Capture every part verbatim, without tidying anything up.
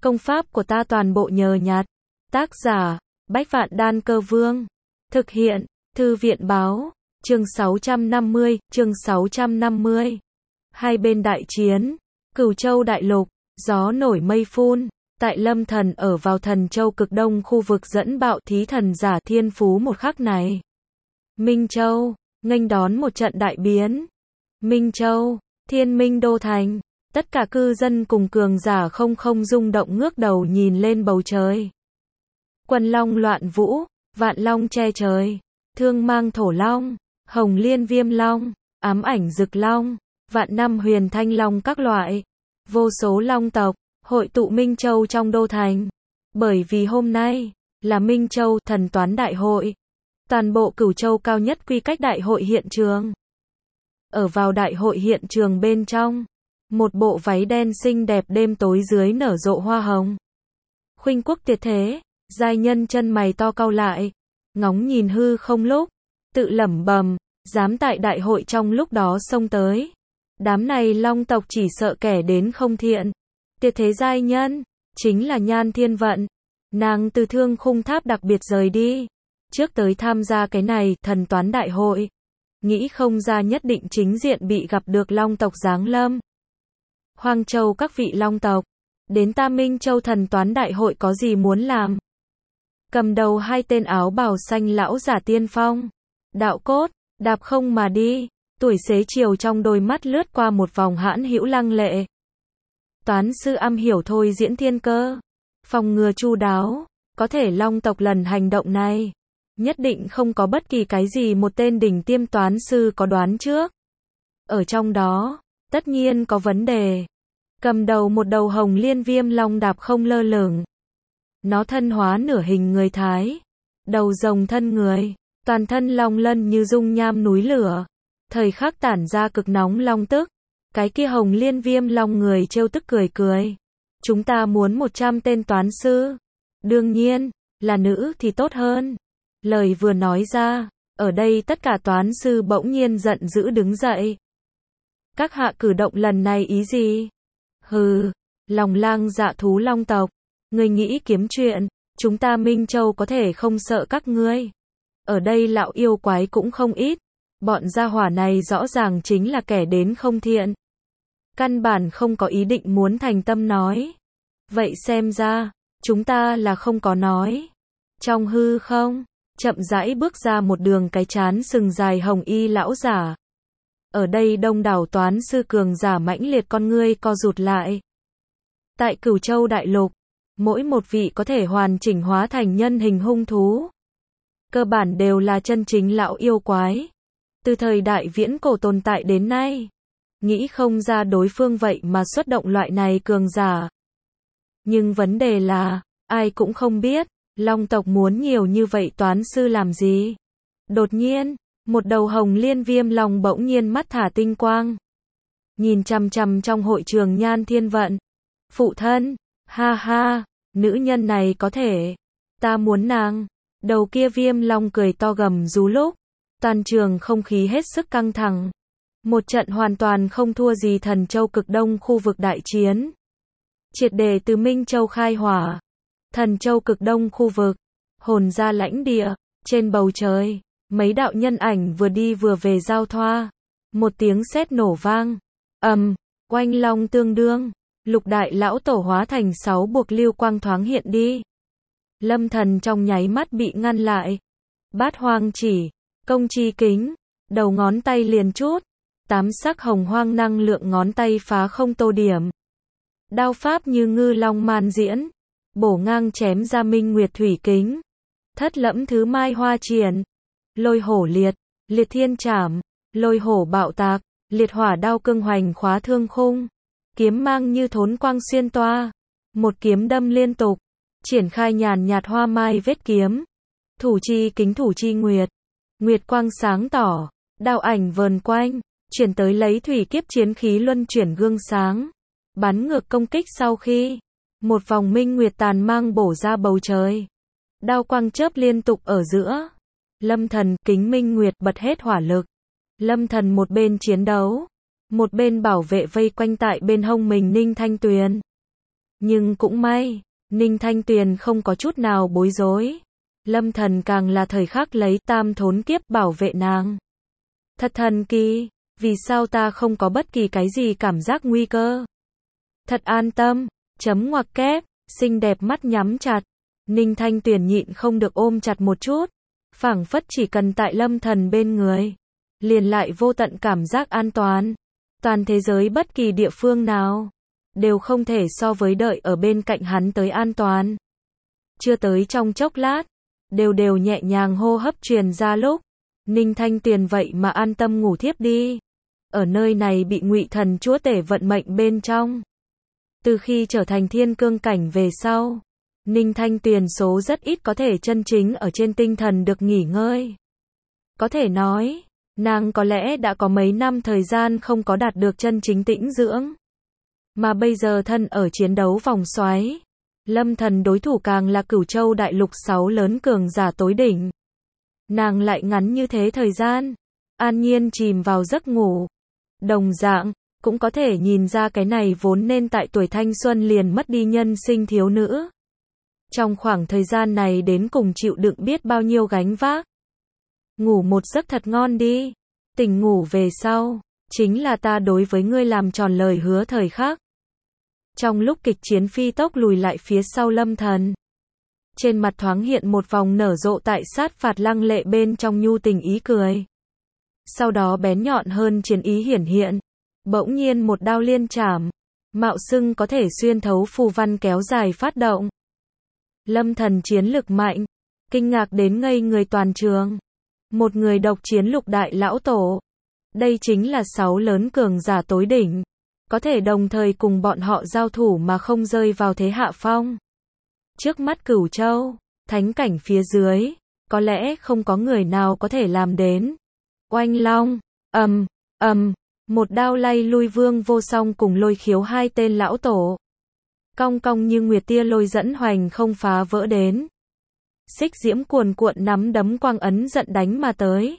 Công pháp của ta toàn bộ nhờ nhặt. Tác giả, Bách Vạn Đan Cơ Vương. Thực hiện, Thư viện Báo. Chương sáu trăm năm mươi, chương sáu trăm năm mươi. Hai bên đại chiến. Cửu Châu đại lục, gió nổi mây phun. Tại Lâm Thần ở vào Thần Châu cực đông khu vực dẫn bạo thí thần giả thiên phú một khắc này. Minh Châu, nghênh đón một trận đại biến. Minh Châu, Thiên Minh Đô Thành. Tất cả cư dân cùng cường giả không không rung động ngước đầu nhìn lên bầu trời. Quần long loạn vũ, vạn long che trời, thương mang thổ long, hồng liên viêm long, ám ảnh rực long, vạn năm huyền thanh long các loại. Vô số long tộc, hội tụ Minh Châu trong đô thành. Bởi vì hôm nay, là Minh Châu thần toán đại hội. Toàn bộ Cửu Châu cao nhất quy cách đại hội hiện trường. Ở vào đại hội hiện trường bên trong. Một bộ váy đen xinh đẹp đêm tối dưới nở rộ hoa hồng. Khuynh quốc tuyệt thế, giai nhân chân mày to cau lại, ngóng nhìn hư không lúc, tự lẩm bẩm, dám tại đại hội trong lúc đó xông tới. Đám này long tộc chỉ sợ kẻ đến không thiện. Tuyệt thế giai nhân, chính là Nhan Thiên Vận. Nàng từ Thương Khung Tháp đặc biệt rời đi, trước tới tham gia cái này thần toán đại hội. Nghĩ không ra nhất định chính diện bị gặp được long tộc giáng lâm. Hoang Châu các vị long tộc, đến ta Minh Châu thần toán đại hội có gì muốn làm? Cầm đầu hai tên áo bào xanh lão giả tiên phong, đạo cốt, đạp không mà đi, tuổi xế chiều trong đôi mắt lướt qua một vòng hãn hữu lăng lệ. Toán sư am hiểu thôi diễn thiên cơ, phòng ngừa chu đáo, có thể long tộc lần hành động này, nhất định không có bất kỳ cái gì một tên đỉnh tiêm toán sư có đoán trước. Ở trong đó, tất nhiên có vấn đề. Cầm đầu một đầu hồng liên viêm long đạp không lơ lửng. Nó thân hóa nửa hình người Thái, đầu rồng thân người, toàn thân long lân như dung nham núi lửa, thời khắc tản ra cực nóng long tức. Cái kia hồng liên viêm long người trêu tức cười cười. Chúng ta muốn một trăm tên toán sư. Đương nhiên, là nữ thì tốt hơn. Lời vừa nói ra, ở đây tất cả toán sư bỗng nhiên giận dữ đứng dậy. Các hạ cử động lần này ý gì? Hừ, lòng lang dạ thú long tộc, ngươi nghĩ kiếm chuyện, chúng ta Minh Châu có thể không sợ các ngươi. Ở đây lão yêu quái cũng không ít, bọn gia hỏa này rõ ràng chính là kẻ đến không thiện. Căn bản không có ý định muốn thành tâm nói. Vậy xem ra, chúng ta là không có nói. Trong hư không, chậm rãi bước ra một đường cái chán sừng dài hồng y lão giả. Ở đây đông đảo toán sư cường giả mãnh liệt con ngươi co rụt lại. Tại Cửu Châu đại lục, mỗi một vị có thể hoàn chỉnh hóa thành nhân hình hung thú. Cơ bản đều là chân chính lão yêu quái. Từ thời đại viễn cổ tồn tại đến nay. Nghĩ không ra đối phương vậy mà xuất động loại này cường giả. Nhưng vấn đề là, ai cũng không biết, long tộc muốn nhiều như vậy toán sư làm gì. Đột nhiên, một đầu hồng liên viêm long bỗng nhiên mắt thả tinh quang. Nhìn chằm chằm trong hội trường Nhan Thiên Vận. Phụ thân, ha ha, nữ nhân này có thể. Ta muốn nàng. Đầu kia viêm long cười to gầm rú lúc. Toàn trường không khí hết sức căng thẳng. Một trận hoàn toàn không thua gì Thần Châu cực đông khu vực đại chiến. Triệt đề từ Minh Châu khai hỏa. Thần Châu cực đông khu vực. Hồn ra lãnh địa. Trên bầu trời. Mấy đạo nhân ảnh vừa đi vừa về giao thoa. Một tiếng sét nổ vang. Ầm, um, oanh long tương đương. Lục đại lão tổ hóa thành sáu buộc lưu quang thoáng hiện đi. Lâm Thần trong nháy mắt bị ngăn lại. Bát hoang chỉ, công chi kính, đầu ngón tay liền chút. Tám sắc hồng hoang năng lượng ngón tay phá không tô điểm. Đao pháp như ngư long man diễn. Bổ ngang chém ra minh nguyệt thủy kính. Thất lẫm thứ mai hoa triển. Lôi hổ liệt, liệt thiên trảm, lôi hổ bạo tạc, liệt hỏa đao cương hoành khóa thương khung. Kiếm mang như thốn quang xuyên toa. Một kiếm đâm liên tục. Triển khai nhàn nhạt hoa mai vết kiếm. Thủ chi kính thủ chi nguyệt. Nguyệt quang sáng tỏ. Đao ảnh vờn quanh. Chuyển tới lấy thủy kiếp chiến khí luân chuyển gương sáng. Bắn ngược công kích sau khi. Một vòng minh nguyệt tàn mang bổ ra bầu trời. Đao quang chớp liên tục ở giữa. Lâm Thần, kính minh nguyệt bật hết hỏa lực. Lâm Thần một bên chiến đấu. Một bên bảo vệ vây quanh tại bên hông mình Ninh Thanh Tuyền. Nhưng cũng may, Ninh Thanh Tuyền không có chút nào bối rối. Lâm Thần càng là thời khắc lấy tam thốn kiếp bảo vệ nàng. Thật thần kỳ, vì sao ta không có bất kỳ cái gì cảm giác nguy cơ? Thật an tâm, chấm ngoặc kép, xinh đẹp mắt nhắm chặt. Ninh Thanh Tuyền nhịn không được ôm chặt một chút, phảng phất chỉ cần tại Lâm Thần bên người, liền lại vô tận cảm giác an toàn. Toàn thế giới bất kỳ địa phương nào, đều không thể so với đợi ở bên cạnh hắn tới an toàn. Chưa tới trong chốc lát, đều đều nhẹ nhàng hô hấp truyền ra lúc, Ninh Thanh Tuyền vậy mà an tâm ngủ thiếp đi. Ở nơi này bị Ngụy Thần chúa tể vận mệnh bên trong. Từ khi trở thành thiên cương cảnh về sau, Ninh Thanh Tuyền số rất ít có thể chân chính ở trên tinh thần được nghỉ ngơi. Có thể nói, nàng có lẽ đã có mấy năm thời gian không có đạt được chân chính tĩnh dưỡng. Mà bây giờ thân ở chiến đấu vòng xoáy, Lâm Thần đối thủ càng là Cửu Châu đại lục sáu lớn cường giả tối đỉnh. Nàng lại ngắn như thế thời gian, an nhiên chìm vào giấc ngủ. Đồng dạng, cũng có thể nhìn ra cái này vốn nên tại tuổi thanh xuân liền mất đi nhân sinh thiếu nữ. Trong khoảng thời gian này đến cùng chịu đựng biết bao nhiêu gánh vác. Ngủ một giấc thật ngon đi. Tỉnh ngủ về sau, chính là ta đối với ngươi làm tròn lời hứa thời khắc. Trong lúc kịch chiến phi tốc lùi lại phía sau Lâm Thần, trên mặt thoáng hiện một vòng nở rộ tại sát phạt lăng lệ bên trong nhu tình ý cười. Sau đó bén nhọn hơn chiến ý hiển hiện, bỗng nhiên một đao liên chảm, mạo xưng có thể xuyên thấu phù văn kéo dài phát động. Lâm Thần chiến lực mạnh, kinh ngạc đến ngây người toàn trường. Một người độc chiến lục đại lão tổ. Đây chính là sáu lớn cường giả tối đỉnh, có thể đồng thời cùng bọn họ giao thủ mà không rơi vào thế hạ phong. Trước mắt Cửu Châu, thánh cảnh phía dưới, có lẽ không có người nào có thể làm đến. Oanh long, ầm, ầm, một đao lay lui Vương Vô Song cùng Lôi Khiếu hai tên lão tổ. Cong cong như nguyệt tia lôi dẫn hoành không phá vỡ đến. Xích diễm cuồn cuộn nắm đấm quang ấn giận đánh mà tới.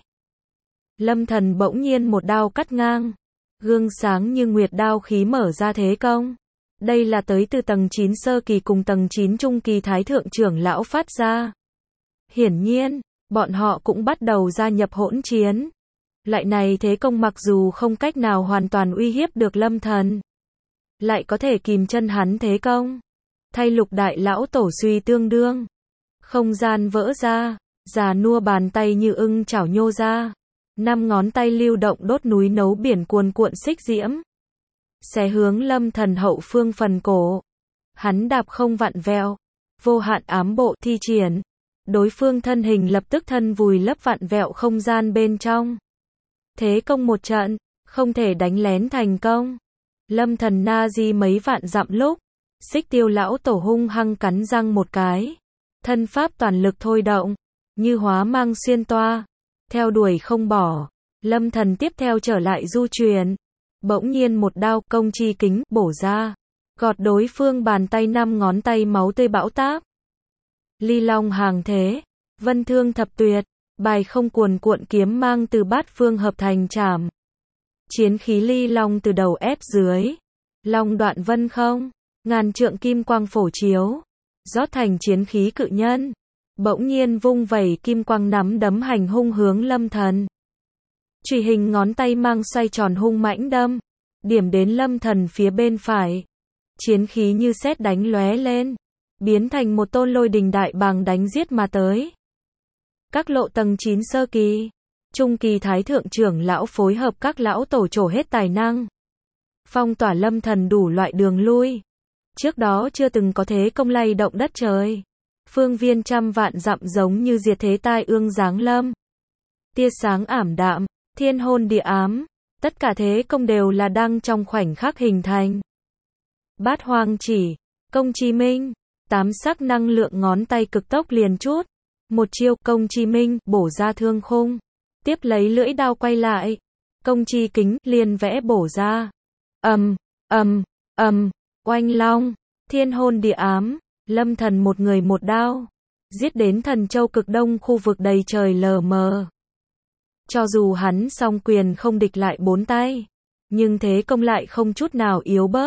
Lâm Thần bỗng nhiên một đao cắt ngang, gương sáng như nguyệt đao khí mở ra thế công. Đây là tới từ tầng chín sơ kỳ cùng tầng chín trung kỳ thái thượng trưởng lão phát ra. Hiển nhiên, bọn họ cũng bắt đầu gia nhập hỗn chiến. Lại này thế công mặc dù không cách nào hoàn toàn uy hiếp được Lâm Thần, lại có thể kìm chân hắn thế công. Thay lục đại lão tổ suy tương đương. Không gian vỡ ra, già nua bàn tay như ưng chảo nhô ra. Năm ngón tay lưu động đốt núi nấu biển cuồn cuộn xích diễm. Xé hướng Lâm Thần hậu phương phần cổ. Hắn đạp không vặn vẹo. Vô hạn ám bộ thi triển. Đối phương thân hình lập tức thân vùi lấp vặn vẹo không gian bên trong. Thế công một trận, không thể đánh lén thành công. Lâm Thần na di mấy vạn dặm lúc, Xích Tiêu lão tổ hung hăng cắn răng một cái. Thân pháp toàn lực thôi động, như hóa mang xuyên toa, theo đuổi không bỏ. Lâm Thần tiếp theo trở lại du truyền, bỗng nhiên một đao công chi kính bổ ra, gọt đối phương bàn tay năm ngón tay máu tươi bão táp. Ly Long hàng thế, vân thương thập tuyệt, bài không cuồn cuộn kiếm mang từ bát phương hợp thành trảm. Chiến khí Ly Long từ đầu ép dưới, long đoạn vân không, ngàn trượng kim quang phổ chiếu, rót thành chiến khí cự nhân. Bỗng nhiên vung vẩy kim quang nắm đấm hành hung hướng Lâm Thần. Chùy hình ngón tay mang xoay tròn hung mãnh đâm, điểm đến Lâm Thần phía bên phải. Chiến khí như sét đánh lóe lên, biến thành một tôn lôi đình đại bàng đánh giết mà tới. Các lộ tầng chín sơ kỳ, trung kỳ thái thượng trưởng lão phối hợp các lão tổ trổ hết tài năng, phong tỏa Lâm Thần đủ loại đường lui. Trước đó chưa từng có thế công lay động đất trời. Phương viên trăm vạn dặm giống như diệt thế tai ương giáng lâm. Tia sáng ảm đạm, thiên hôn địa ám, tất cả thế công đều là đang trong khoảnh khắc hình thành. Bát hoang chỉ, công chi minh, tám sắc năng lượng ngón tay cực tốc liền chút. Một chiêu công chi minh bổ ra thương khung, tiếp lấy lưỡi đao quay lại, công chi kính liền vẽ bổ ra. Ầm, ầm, ầm, oanh long, thiên hôn địa ám. Lâm Thần một người một đao, giết đến Thần Châu cực đông khu vực đầy trời lờ mờ. Cho dù hắn song quyền không địch lại bốn tay, nhưng thế công lại không chút nào yếu bớt.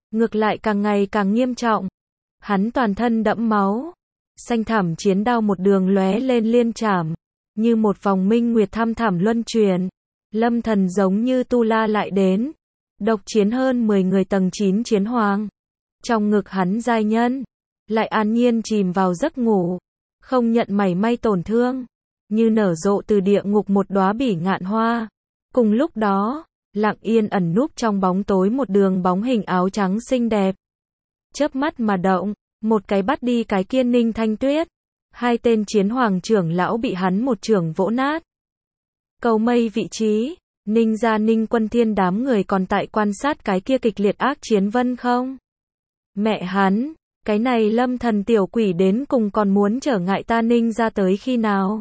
ngược lại càng ngày càng nghiêm trọng. Hắn toàn thân đẫm máu, xanh thẳm chiến đao một đường lóe lên liên trảm, như một vòng minh nguyệt thăm thẳm luân truyền. Lâm Thần giống như tu la lại đến, độc chiến hơn mười người tầng chín chiến hoàng. Trong ngực hắn giai nhân, lại an nhiên chìm vào giấc ngủ, không nhận mảy may tổn thương, như nở rộ từ địa ngục một đóa bỉ ngạn hoa. Cùng lúc đó, lặng yên ẩn núp trong bóng tối một đường bóng hình áo trắng xinh đẹp. Chớp mắt mà động, một cái bắt đi cái kia Ninh Thanh Tuyết. Hai tên chiến hoàng trưởng lão bị hắn một chưởng vỗ nát. Cầu mây vị trí, Ninh gia Ninh Quân Thiên đám người còn tại quan sát cái kia kịch liệt ác chiến vân không? Mẹ hắn, cái này Lâm Thần tiểu quỷ đến cùng còn muốn trở ngại ta Ninh gia tới khi nào?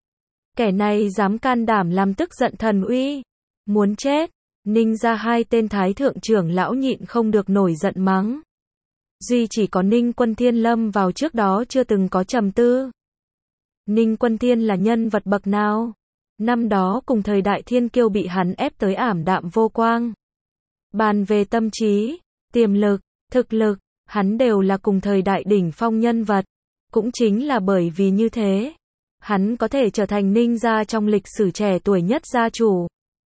Kẻ này dám can đảm làm tức giận thần uy, muốn chết. Ninh gia hai tên thái thượng trưởng lão nhịn không được nổi giận mắng. Duy chỉ có Ninh Quân Thiên lâm vào trước đó chưa từng có trầm tư. Ninh Quân Thiên là nhân vật bậc nào? Năm đó cùng thời đại thiên kiêu bị hắn ép tới ảm đạm vô quang. Bàn về tâm trí, tiềm lực, thực lực, hắn đều là cùng thời đại đỉnh phong nhân vật. Cũng chính là bởi vì như thế, hắn có thể trở thành Ninh gia trong lịch sử trẻ tuổi nhất gia chủ.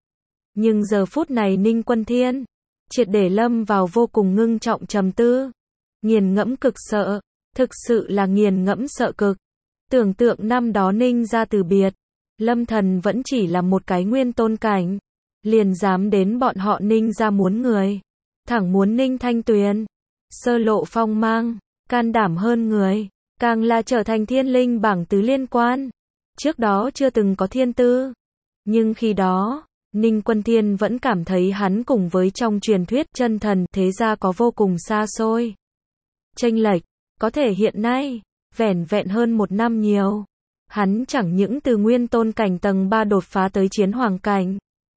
Nhưng giờ phút này Ninh Quân Thiên, triệt để lâm vào vô cùng ngưng trọng trầm tư. Nghiền ngẫm cực sợ, thực sự là nghiền ngẫm sợ cực. Tưởng tượng năm đó Ninh gia từ biệt, Lâm Thần vẫn chỉ là một cái nguyên tôn cảnh, liền dám đến bọn họ Ninh gia muốn người, thẳng muốn Ninh Thanh Tuyền, sơ lộ phong mang, can đảm hơn người, càng là trở thành thiên linh bảng tứ liên quan. Trước đó chưa từng có thiên tư, nhưng khi đó, Ninh Quân Thiên vẫn cảm thấy hắn cùng với trong truyền thuyết chân thần thế gia có vô cùng xa xôi. Chênh lệch, có thể hiện nay, vẻn vẹn hơn một năm nhiều. Hắn chẳng những từ nguyên tôn cảnh tầng ba đột phá tới chiến hoàng cảnh.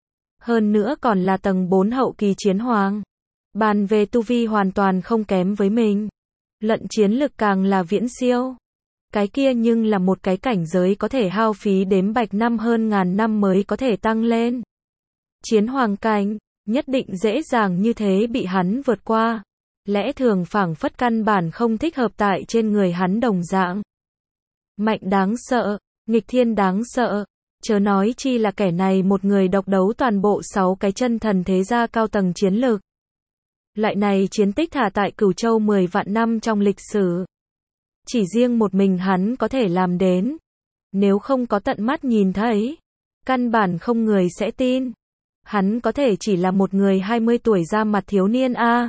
Hơn nữa còn là tầng bốn hậu kỳ chiến hoàng. Bàn về tu vi hoàn toàn không kém với mình. Lận chiến lực càng là viễn siêu. Cái kia nhưng là một cái cảnh giới có thể hao phí đếm bạch năm hơn ngàn năm mới có thể tăng lên. Chiến hoàng cảnh, nhất định dễ dàng như thế bị hắn vượt qua. Lẽ thường phảng phất căn bản không thích hợp tại trên người hắn đồng dạng. Mạnh đáng sợ, nghịch thiên đáng sợ, chớ nói chi là kẻ này một người độc đấu toàn bộ sáu cái chân thần thế gia cao tầng chiến lược. Loại này chiến tích thả tại Cửu Châu mười vạn năm trong lịch sử. Chỉ riêng một mình hắn có thể làm đến. Nếu không có tận mắt nhìn thấy, căn bản không người sẽ tin. Hắn có thể chỉ là một người hai mươi tuổi ra mặt thiếu niên a. À.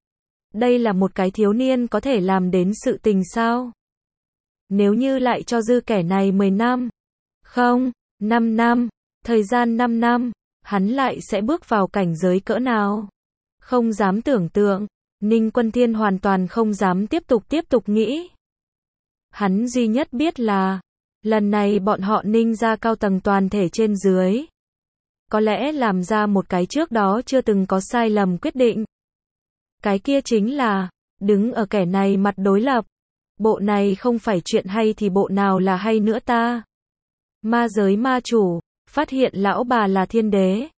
Đây là một cái thiếu niên có thể làm đến sự tình sao? Nếu như lại cho dư kẻ này mười năm, không, năm năm, thời gian năm năm, hắn lại sẽ bước vào cảnh giới cỡ nào? Không dám tưởng tượng, Ninh Quân Thiên hoàn toàn không dám tiếp tục tiếp tục nghĩ. Hắn duy nhất biết là, lần này bọn họ Ninh gia cao tầng toàn thể trên dưới. Có lẽ làm ra một cái trước đó chưa từng có sai lầm quyết định. Cái kia chính là, đứng ở kẻ này mặt đối lập. Bộ này không phải chuyện hay thì bộ nào là hay nữa ta? Ma giới ma chủ, phát hiện lão bà là thiên đế.